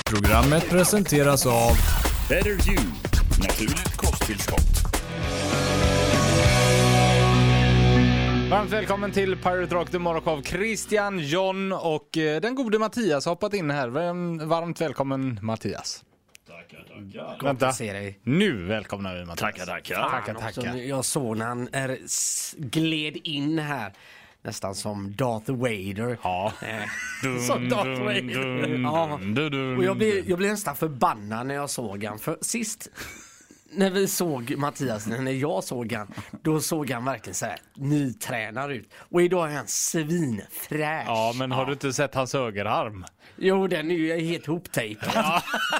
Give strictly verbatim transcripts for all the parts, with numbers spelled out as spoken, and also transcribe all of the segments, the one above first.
Programmet presenteras av Better You, naturligt kosttillskott. Varmt välkommen till Pirate Rock The Morgov. Christian, John och eh, den gode Mattias har hoppat in här. Varmt välkommen Mattias. Tackar, tackar. Vänta, se dig. nu välkomnar vi Mattias. Tackar, tackar. Tackar, Också, tackar. jag såg när han är, s- gled in här nästan som Darth Vader. Ja. Eh, som Darth Vader. Ja. Och jag blev, jag blev nästan förbannad när jag såg han. För sist när vi såg Mattias, när jag såg han, då såg han verkligen så här nytränad ut. Och idag är han svinfräsch. Ja, men har du inte sett hans högerarm? Jo, den är ju helt hoptejpad. Ja.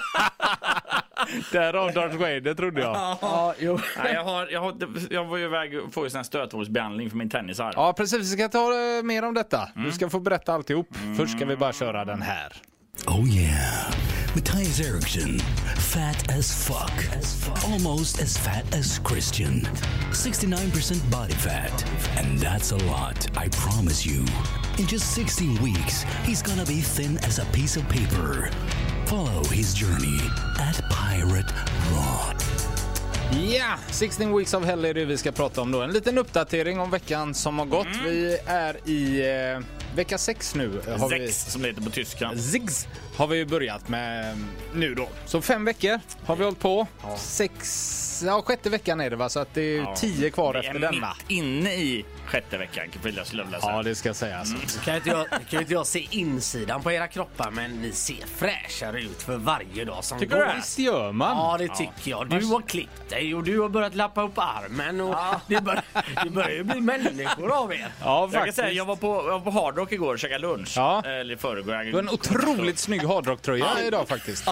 Därav Darth Vader trodde jag. Ja, jo. Nej, jag, har, jag, har, jag var ju iväg och få en sån här stötvågsbehandling för min tennisarm. Ja, precis. Vi ska ta uh, mer om detta. Du ska få berätta alltihop. Först ska vi bara köra den här. Oh yeah, Matthias Eriksson, fat as fuck, almost as fat as Christian, sixty-nine percent body fat, and that's a lot, I promise you. In just sixteen weeks, he's gonna be thin as a piece of paper. Follow his journey at Pirate Rock. Ja, sexton weeks of hell är det vi ska prata om då. En liten uppdatering om veckan som har gått. Vi är i eh, vecka sex nu. Har Sex, vi, som det heter på tyska. Zigs har vi ju börjat med nu då. Så fem veckor har vi hållit på. Ja. Sex, ja sjätte veckan är det va? Så att det är Ja. tio kvar Vi efter är denna. mitt inne i sjätte veckan, vill jag skulle vilja säga. Ja, det ska sägas. Mm. Kan inte, jag, kan inte jag se insidan på era kroppar, men ni ser fräschare ut för varje dag som Tycker går. du det? Visst gör man. Ja, det tycker jag. Du har klippt dig och du har börjat lappa upp armen och det, bör, det börjar ju bli människor av er. Ja, Jag kan faktiskt. säga, jag var på, jag var på Hard Rock igår och käkade lunch. Ja. Eller förrgår. Du har en otroligt snygg hardrock-tröja idag faktiskt.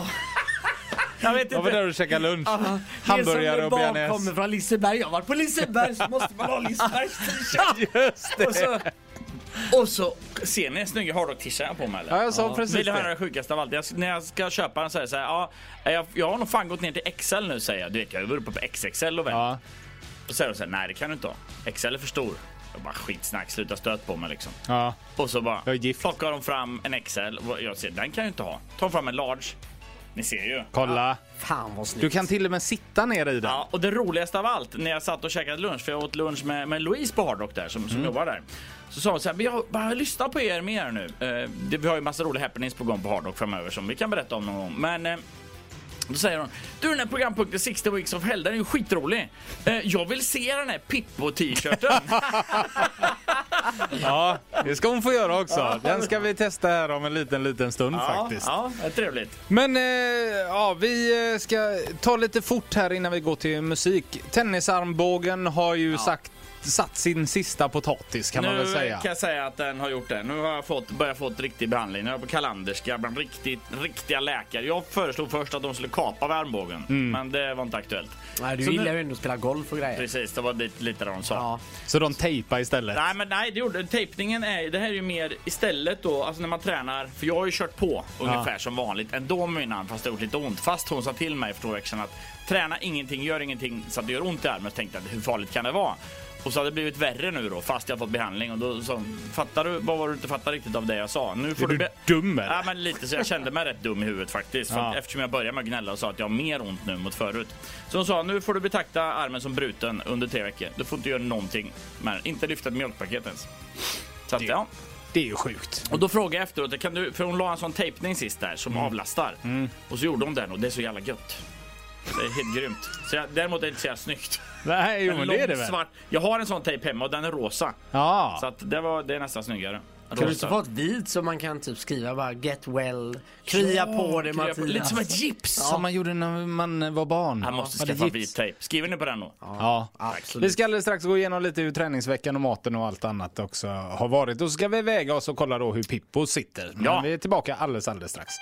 Jag vet Jag var inte. där och käkade lunch. Hamburgare Hamburgare och och bearnaise. kommer från Liseberg. Jag har varit på Liseberg, så måste man ha Lisebergs t-shirt. Just det. Och så, och så ser ni en snygg Hard Rock t-shirt på mig eller? Ja, jag sa precis Vill du höra det. det sjukaste av allt? Jag, när jag ska köpa den så är det så här, ja, jag, jag har nog fan gått ner till X L nu, säger jag. Du vet, jag har varit uppe på X X L och väl. Ja. Och så säger de så här, nej det kan du inte ha. X L är för stor. Jag bara skitsnack, sluta stöt på mig liksom. Ja. Och så bara Jag är gift. plockar de fram en X L och jag säger, den kan jag inte ha. Ta fram en large. Ni ser ju. Kolla. Fan vad snyggt. Du kan till och med sitta ner i den. Ja, och det roligaste av allt, när jag satt och käkade lunch, för jag åt lunch med, med Louise på Hard Rock där, som, som Mm. jobbar där. Så sa hon så här, vi har bara lyssnat på er mer nu. Eh, det, vi har ju massa roliga happenings på gång på Hard Rock framöver som vi kan berätta om någon gång. Men eh, då säger hon, du den här programpunkten sextio weeks of hell, den är ju skitrolig. Eh, jag vill se den här Pippo-t-shirten. Ja, det ska hon få göra också. Den ska vi testa här om en liten, liten stund ja, faktiskt. ja, det är trevligt. Men eh, ja, vi eh, ska ta lite fort här innan vi går till musik. Tennisarmbågen har ju sagt, satt sin sista potatis kan man väl Nu säga. kan jag säga att den har gjort det. Nu har jag fått, börjat fått riktig behandling. Nu är jag på Kalanderska bland riktigt, riktiga läkare. Jag föreslog först att de skulle kapa vid armbågen, Mm. men det var inte aktuellt. Nej, du Så gillar nu- ju ändå att spela golf och grejer. Precis, det var lite, lite det de sa. Ja. Så de tejpar istället. Nej men nej, det gjorde tejpningen är, det här är ju mer istället då, alltså när man tränar, för jag har ju kört på ungefär som vanligt ändå med min arm, fast det har gjort lite ont. Fast hon sa till mig för två veckor sedan att träna ingenting, gör ingenting så att det gör ont i armen. Så tänkte jag, hur farligt kan det vara? Och så hade det blivit värre nu då, fast jag fått behandling. Och då så, fattar du, vad var du inte fattar riktigt av det jag sa? Nu får Är du be- dum eller? Ja men lite, så jag kände mig rätt dum i huvudet faktiskt. För Ja. att eftersom jag började med att gnälla och sa att jag har mer ont nu mot förut. Så hon sa, nu får du betrakta armen som bruten under tre veckor. Du får inte göra någonting. Men inte lyfta ett mjölkpaket ens. Så att, ja. Det är ju sjukt. Och då frågade jag efteråt, kan du, för hon la en sån tejpning sist där som avlastar. Och så gjorde hon den och det är så jävla gött. Det är helt grymt. Så jag, däremot är det inte så jävla snyggt. Nej, jo, En men det är det lång väl. svart. Jag har en sån tejp hemma och den är rosa. Ja. Så att det, var, det är nästan snyggare. Kan du inte få ett vit så man kan typ skriva bara get well, krya på det krya på- Mattias. Lite som ett gips. Som man gjorde när man var barn. Han måste Hade skaffa gips. vit tejp. Skriver ni på den då? Ja. Absolut. Vi ska alldeles strax gå igenom lite hur träningsveckan och maten och allt annat också har varit. Och så ska vi väga oss och kolla då hur Pippo sitter. Men Ja. vi är tillbaka alldeles, alldeles strax.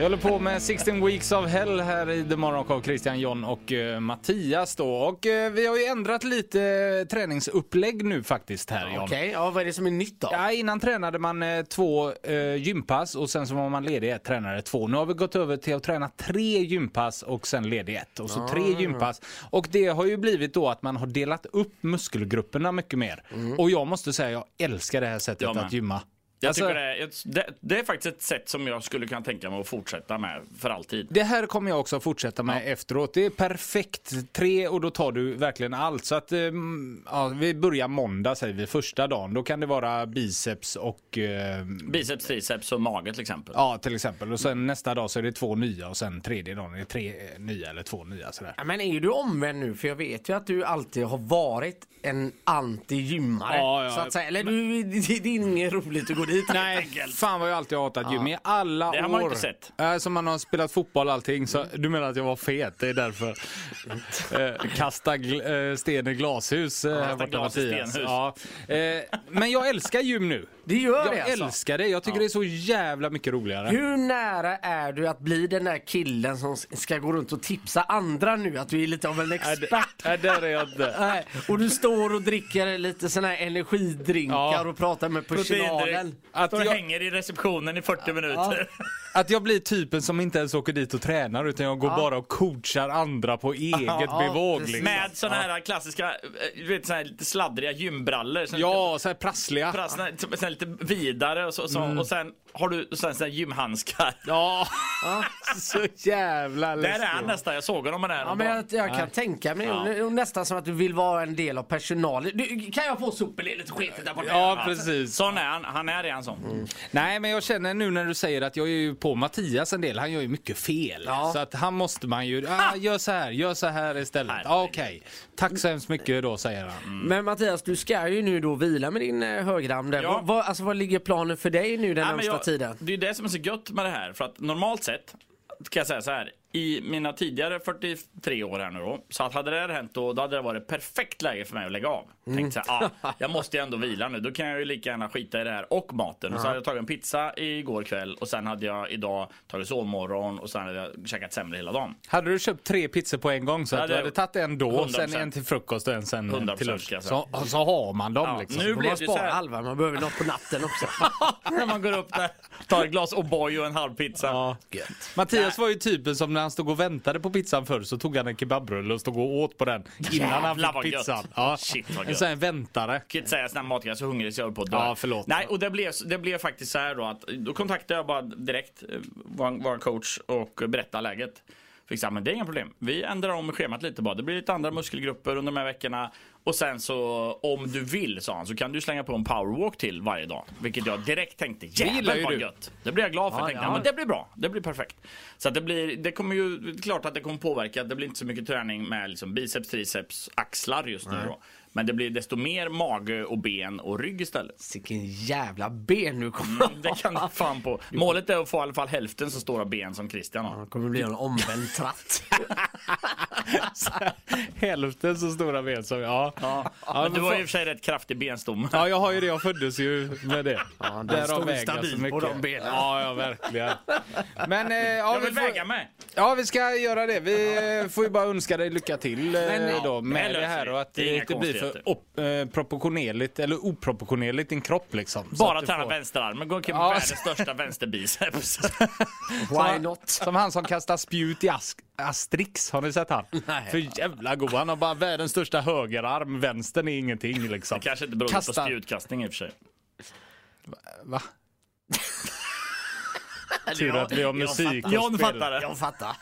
Jag håller på med sexton Weeks of Hell här i The Morgon, Christian, John och uh, Mattias då. Och uh, vi har ju ändrat lite uh, träningsupplägg nu faktiskt här, John. Okej, okay. Ja, vad är det som är nytt då? Ja, innan tränade man uh, två uh, gympass och sen så var man ledig ett, tränade två. Nu har vi gått över till att träna tre gympass och sen ledig ett. Och så ah. tre gympass. Och det har ju blivit då att man har delat upp muskelgrupperna mycket mer. Mm. Och jag måste säga, jag älskar det här sättet ja, att gymma. Jag alltså, tycker det, är, det, det är faktiskt ett sätt som jag skulle kunna tänka mig att fortsätta med för alltid. Det här kommer jag också fortsätta med ja. efteråt. Det är perfekt. Tre och då tar du verkligen allt. Så att ja, vi börjar måndag säger vi, första dagen. Då kan det vara biceps och... Eh, biceps, triceps och mage till exempel. Ja, till exempel. Och sen mm. nästa dag så är det två nya och sen tredje dagen är det tre nya eller två nya. Sådär. Ja, men är du omvänd nu? För jag vet ju att du alltid har varit en anti-gymmare. Ja, ja. Så att säga. Eller du, det är inget roligt att gå dit. Nej, fan vad jag alltid har hatat gym i alla år. Det har man inte sett. Äh, som man har spelat fotboll och allting. Så du menar att jag var fet, det är därför. eh, kasta gl- eh, sten i glashus. Eh, kasta glas i stenhus. Ja. Eh, men jag älskar gym nu. Det gör jag det alltså. älskar det. Jag tycker ja. det är så jävla mycket roligare. Hur nära är du att bli den där killen som ska gå runt och tipsa andra nu? Att du är lite av en expert. Nej, där är jag inte. Nej. Och du står och dricker lite såna här energidrinkar ja. och pratar med personalen. Att du jag... hänger i receptionen i fyrtio minuter. Ja. Att jag blir typen som inte ens åker dit och tränar utan jag går ja. bara och coachar andra på eget ja, bevåg. Liksom. Med såna här klassiska, du vet, såna här lite sladdriga gymbrallor. Ja, lite, så här prassliga. prassliga så lite vidare och så, så mm. och sen har du sen såna gymhandskar. Ja. ja. Så jävla läskigt. Där är han nästan, jag såg honom med den. Ja, men jag, jag kan Nej. tänka mig ja. nästan som att du vill vara en del av personalen. Du, kan jag få sopel lite skitigt där borta? Ja, precis. Sån är han, han är redan sån. Mm. Nej, men jag känner nu när du säger att jag är ju på Mattias en del, han gör ju mycket fel. Ja. Så att han måste man ju, ah, gör så här, gör så här istället. Ah, Okej, okay. Tack så hemskt mycket då, säger han. Mm. Men Mattias, du ska ju nu då vila med din eh, högerarm där. Ja. Vad, alltså, vad ligger planen för dig nu den närmsta tiden? Det är det som är så gött med det här, för att normalt sett kan jag säga så här, i mina tidigare fyrtiotre år här nu då, så att hade det här hänt då, då hade det varit perfekt läge för mig att lägga av. Mm. Tänkte så här, ah, jag måste ju ändå vila nu, då kan jag ju lika gärna skita i det här och maten. Och så hade jag tagit en pizza igår kväll och sen hade jag idag tagit sovmorgon och sen hade jag käkat sämre hela dagen. Hade du köpt tre pizzor på en gång så att du hade tagit en då och sen en till frukost och en sen till lunch. Så, så har man dem ja, liksom. Nu blir man spara halva, man behöver något på natten också. När man går upp där, tar ett glas O'boy och en halv pizza. Ja. Mattias var ju typen som när han stod och väntade på pizzan förr så tog han en kebabrulle och stod och åt på den innan han fick pizzan. Ja. Shit, vad en sån här väntare. Jag kan inte säga sån mat, jag är så hungrig så jag är på att dö. Ja, förlåt. Nej, och det blev, det blev faktiskt så här då att då kontaktade jag bara direkt vår, vår coach och berättade läget. Fick säga, men det är inga problem. Vi ändrar om schemat lite bara. Det blir lite andra muskelgrupper under de här veckorna. Och sen så, om du vill, sa han, så kan du slänga på en powerwalk till varje dag. Vilket jag direkt tänkte, jävlar vad gött. Det blir jag glad för. Ja, tänkte, ja. Men det blir bra. Det blir perfekt. Så att det blir, det kommer ju, klart att det kommer påverka. Det blir inte så mycket träning med liksom biceps, triceps, axlar just nu då. Men det blir desto mer mage och ben och rygg istället. Vilken jävla ben nu kommer mm, det kan du fan på. Målet är att få i alla fall hälften så stora ben som Christian har. Ja, det kommer bli en omvänd tratt. Hälften så stora ben som jag. Ja. Ja, men du har ju i och för sig rätt kraftig benstomme. Ja, jag har ju det. Jag föddes ju med det. Ja, där står du stabil på de benen. Ja, ja, verkligen. Men, eh, ja, jag vill vi får, väga med. Ja, vi ska göra det. Vi får ju bara önska dig lycka till eh, men, då, med det, det här. Och att det inte blir för op, eh, proportionerligt eller oproportionerligt din kropp liksom. Bara träna får... vänsterarmen. Gå omkring med världens största vänsterbiceps. Why not? Som han som kastar spjut i ask. Asterix, har ni sett han? Nej. För jävla god. Han har bara världens största högerarm. Vänstern är ingenting liksom. Det kanske inte beror Kasta... på spjutkastning i och för sig. Va? Tur att vi har musik. Jag fattar det. Jag fattar.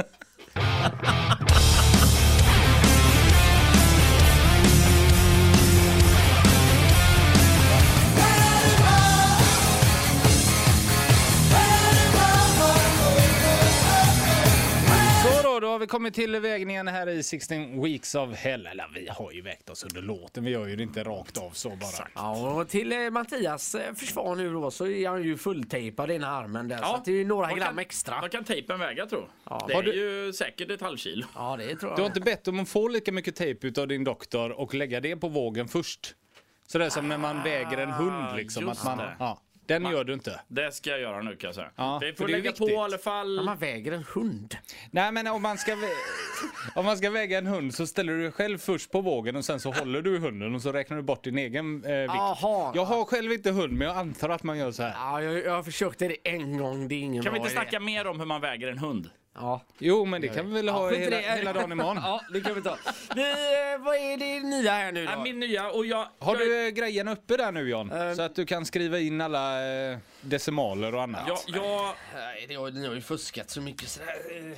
Då har vi kommit till vägningen här i sexton Weeks of Hell. Eller vi har ju vägt oss under låten. Vi gör ju det inte rakt av så bara. Ja, och till eh, Mattias eh, försvar nu då så är han ju fulltejpad i den armen där. Ja. Så att det är ju några vad gram kan, extra. Vad kan tejpen väga tror ja. Det är du... ju säkert ett halvkilo. Ja, det tror jag. Du har inte bett om att få lika mycket tejp utav din doktor och lägga det på vågen först. Så det är som när man väger en hund liksom. Att man, ja. Den Man, gör du inte. Det ska jag göra nu kan jag säga. Ja, vi för får det är lägga viktigt. på i alla fall. När man väger en hund. Nej, men om man ska vä- om man ska väga en hund så ställer du dig själv först på vågen och sen så håller du hunden och så räknar du bort din egen eh, vikt. Aha. Jag har själv inte hund, men jag antar att man gör så här. Ja, jag, jag försökte det en gång, det är ingen Kan vi bra inte idé. snacka mer om hur man väger en hund? Ja. Jo, men det kan vi väl ha skit i hela, det. hela dagen imorgon. Ja, det kan vi ta. Vi, eh, vad är det nya här nu då? Ja, min nya och jag... Har jag, du eh, grejen uppe där nu, John? Eh. Så att du kan skriva in alla eh, decimaler och annat. jag, jag, Nej, det har, ni har ju fuskat så mycket sådär. eh,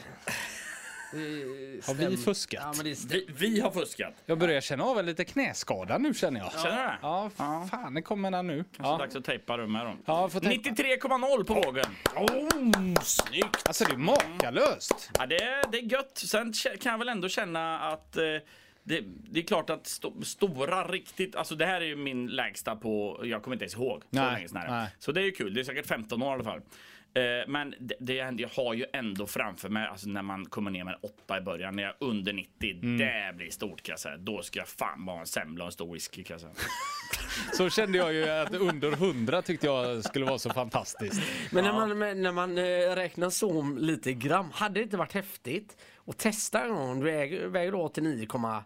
eh, Har vi stäm- fuskat? Ja, men det stäm- vi, vi har fuskat. Jag börjar känna av en lite knäskada nu, känner jag. Känner du det? Ja, f- fan, det kommer den nu. Så Ja. dags att tejpa rum här då. Ja, får tejpa. nittiotre komma noll på vågen. Oh, snyggt! Alltså, det är makalöst. Ja, det, är, det är gött. Sen kä- kan jag väl ändå känna att eh, det, det är klart att sto, stora riktigt, alltså det här är ju min lägsta på, jag kommer inte ens ihåg. Så, Nej, länge sedan är det. nej. Så det är ju kul, det är säkert femton år i alla fall. Eh, men det, det är, jag har ju ändå framför mig, alltså när man kommer ner med åtta i början, när jag är under nittio, Mm. det blir stort kan jag säga. Då ska jag fan vara en semla och en stor whisky kan jag säga. Så kände jag ju att under hundra tyckte jag skulle vara så fantastiskt. Men när man, men när man eh, räknar så lite gram, hade det inte varit häftigt att testa en gång? Du väger, väger då till nio komma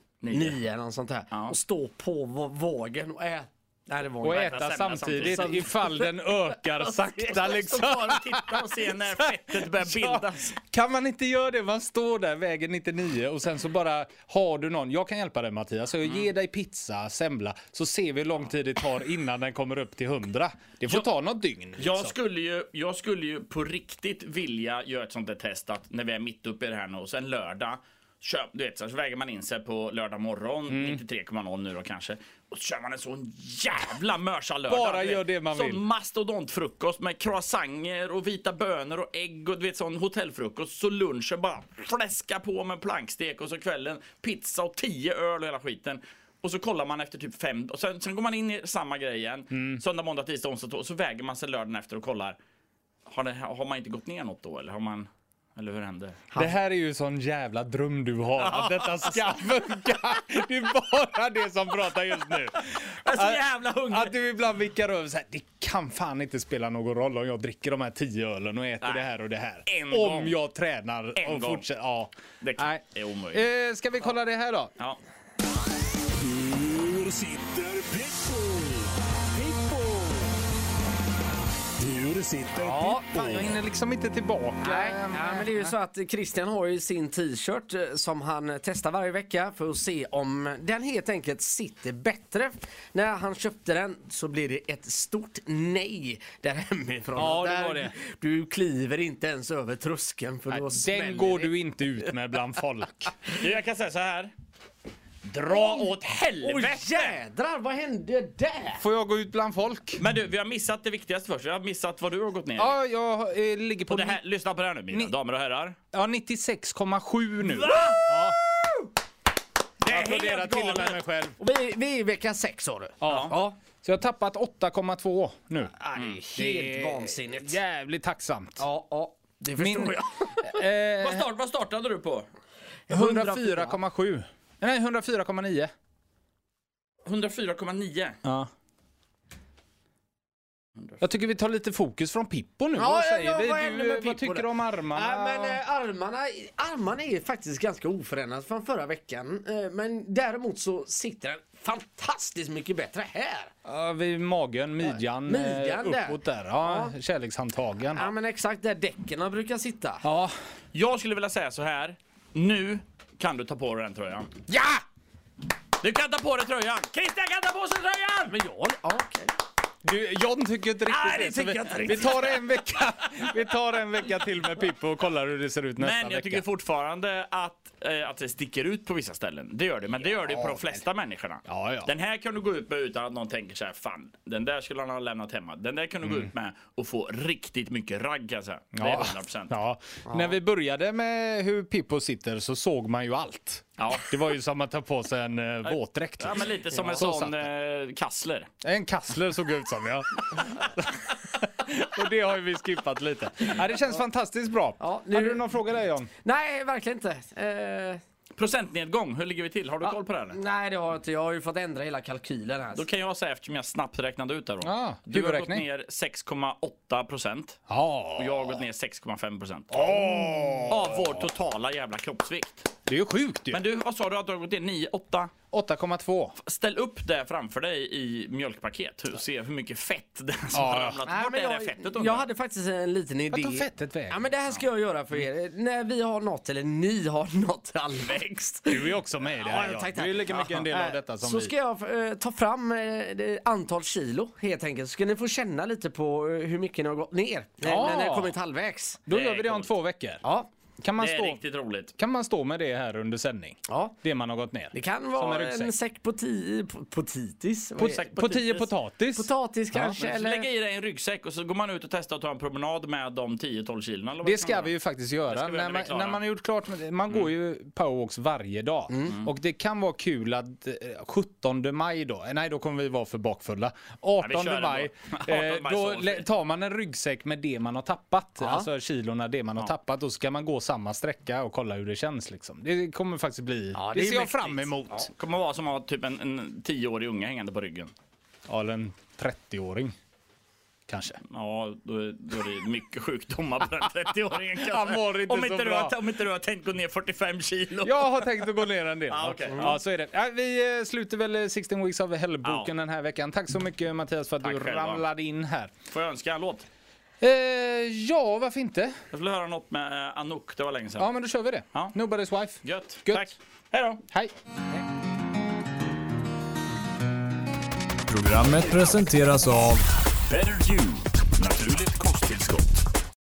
nio eller något sånt här. Ja. Och stå på va- vågen och äta. Nej, det var Och inte- äta semla samtidigt samtidigt. ifall den ökar sakta Så liksom. bara titta och se när fettet börjar bildas. Kan man inte göra det? Man står där, väger nittionio och sen så bara har du någon. Jag kan hjälpa dig, Mattias. Så jag ger dig pizza, semla, så ser vi hur lång tid det tar innan den kommer upp till hundra. Det får Jag- ta något dygn. Liksom. Jag skulle, ju, jag skulle ju på riktigt vilja göra ett sånt där test att när vi är mitt uppe i det här nu och sen lördag köp, du vet, så väger man in sig på lördag morgon, Mm. nittiotre komma noll nu då kanske, och så kör man en sån jävla mörsa lördag. Bara du vet. gör det man sån vill. mastodontfrukost med croissanter och vita bönor och ägg och du vet sån hotellfrukost. Så lunchen bara fläska på med plankstek och så kvällen pizza och tio öl och hela skiten. Och så kollar man efter typ fem och sen, sen går man in i samma grej igen. Mm. Söndag, måndag, tisdag, onsdag och så väger man sig lördagen efter och kollar. Har, det, har man inte gått ner något då eller har man, eller hur händer? Det här är ju sån jävla dröm du har, att detta ska funka. Det är bara det som pratar just nu. Jag är så jävla hungrig. Att du ibland vickar över så här, det kan fan inte spela någon roll om jag dricker de här tio ölen och äter Nej. det här och det här. En om gång. jag tränar En och gång. fortsätter. Ja. Det kan, Nej. är omöjligt. Eh, ska vi kolla det här då? Ja. Hur sitter Pippo? Pippo! Hur sitter Ja, Pippo? fan, jag hinner liksom inte tillbaka. Nej, ja, men det är ju så att Christian har ju sin t-shirt eh, som han testar varje vecka för att se om den helt enkelt sitter bättre. När han köpte den så blev det ett stort nej där hemifrån. Ja, det där var det. Du kliver inte ens över tröskeln för Nej, då smäller den går det. du inte ut med bland folk. Jag kan säga så här. Dra åt Oj helvete! jädrar, vad hände där? Får jag gå ut bland folk? Men du, vi har missat det viktigaste först. Vi har missat vad du har gått ner. Ja, jag eh, ligger på Och det här, lyssna på det här nu mina Ni- damer och herrar. ja, nittiosex komma sju nu. Va? Ja. Det Jag är applåderar helt till och med galet. mig själv. Och vi, vi är i vecka sex sa du? Ja. Ja. Så jag har tappat åtta komma två nu. Nej, helt vansinnigt. Jävligt tacksamt. Ja, ja, det förstår Min- jag. Vad, Eh, start, vad startade du på? hundrafyra komma sju. Nej, hundrafyra komma nio. hundrafyra komma nio. Ja. Jag tycker vi tar lite fokus från Pippo nu. Ja, vad ja, säger ja, vi? vad händer Du, med vad Pippo tycker där? du om armarna? Nej, men eh, armarna, armarna är faktiskt ganska oförändrade från förra veckan. Eh, men däremot så sitter den fantastiskt mycket bättre här. Ja, vid magen, midjan, Midjan eh, där. uppåt där. Ja, kärlekshandtagen. Ja, men exakt där däcken brukar sitta. Ja. Jag skulle vilja säga så här. Nu kan du ta på dig den tröjan. Ja! Du kan ta på dig tröjan. Christian kan ta på sig tröjan! Men jag, ja, okej. Du, John tycker inte riktigt Nej, det så tycker vi, jag inte vi riktigt. tar en vecka. Vi tar en vecka till med Pippo och kollar hur det ser ut nästa Men jag vecka. tycker fortfarande att, eh, att det sticker ut på vissa ställen. Det gör det, men det gör det på de flesta människorna. Ja, ja. Den här kan du gå ut med utan att någon tänker så här, fan, den där skulle han ha lämnat hemma. Den där kan du gå ut med och få riktigt mycket ragg kan jag säga. Det är Ja, hundra procent. ja. När vi började med hur Pippo sitter så såg man ju allt. Ja. Det var ju som att ta på sig en uh, våtdräkt. Ja, men lite som en Så sån satt eh, kassler. En kassler såg ut som, ja. Och det har ju vi skippat lite. Ja, det känns fantastiskt bra. Ja, nu- Hade du någon fråga där, John? Nej, verkligen inte. Eh, Procentnedgång, hur ligger vi till? Har du koll på det här? Nej, det har jag inte. Jag har ju fått ändra hela kalkylen här. Då kan jag säga, eftersom jag snabbt räknade ut det då. Ah, du har gått huvudräkning. ner sex komma åtta procent Ja. och jag har gått ner sex komma fem procent. Av vår totala jävla kroppsvikt. Det är ju sjukt ju. Men du, vad sa du att du har gått ner? nio, åtta? åtta komma två. Ställ upp det framför dig i mjölkpaket. Hur, se hur mycket fett det är som Ja, har ja. ramlat. Nej, Vart men är det jag, fettet jag under? hade faktiskt en liten idé. Vart tar fettet vägen? Ja, men det här ska jag göra för er. När vi har nått, eller ni har nått halvväxt. Du är också med i det här. Ja, tack, tack. Du är lika mycket en del av detta som Så vi. ska jag eh, ta fram eh, det antal kilo helt enkelt. Så ska ni få känna lite på eh, hur mycket ni har gått ner. När, Ja. när ni har kommit halvvägs. Då Det gör är vi det om coolt. två veckor. Ja, Kan man, Det är stå, riktigt roligt. kan man stå med det här under sändning? ja. Det man har gått ner? Det kan Som vara en ryggsäck. en säck på tio, på, potitis. På, på tio potatis? Potatis kanske. Men så eller... lägga i dig en ryggsäck och så går man ut och testar att ta en promenad med de tio tolv kilona. Eller vad Det kan ska vara. vi ju faktiskt Det göra. ska vi När göra när vi man, är klara. när man har gjort klart med det. Man går ju powerwalks varje dag. Och det kan vara kul att eh, sjuttonde maj då, eh, nej då kommer vi vara för bakfulla. artonde kör maj, ändå. eh, artonde maj då så. lä- tar man en ryggsäck med det man har tappat. Ja. Alltså kilorna, det man har tappat. Då ska man gå samma sträcka och kolla hur det känns liksom. Det kommer faktiskt bli, Ja, det, det är ser jag mäktigt. fram emot. Ja. Kommer vara som att ha typ en, en tioårig unge hängande på ryggen. Ja, eller en trettioåring. Kanske. Ja, då är, då är det mycket sjukdomar på den trettioåringen kanske. Han mår inte om, så inte du bra. har, om inte du har tänkt gå ner fyrtiofem kilo. Jag har tänkt att gå ner en del. Ja, okej. Ja, så är det. Ja, vi eh, slutar väl sexton Weeks of Hell-boken Ja. den här veckan. Tack så mycket Mattias för att Tack du själva. ramlade in här. Får jag önska en låt? Eh, ja, varför inte? Jag vill höra något med eh, Anouk, det var länge sedan. Ja, men då kör vi det. Ja. Nobody's Wife. Gött. Gött. Tack. Hej då. Hej. Programmet presenteras av Better You. Naturligt kosttillskott.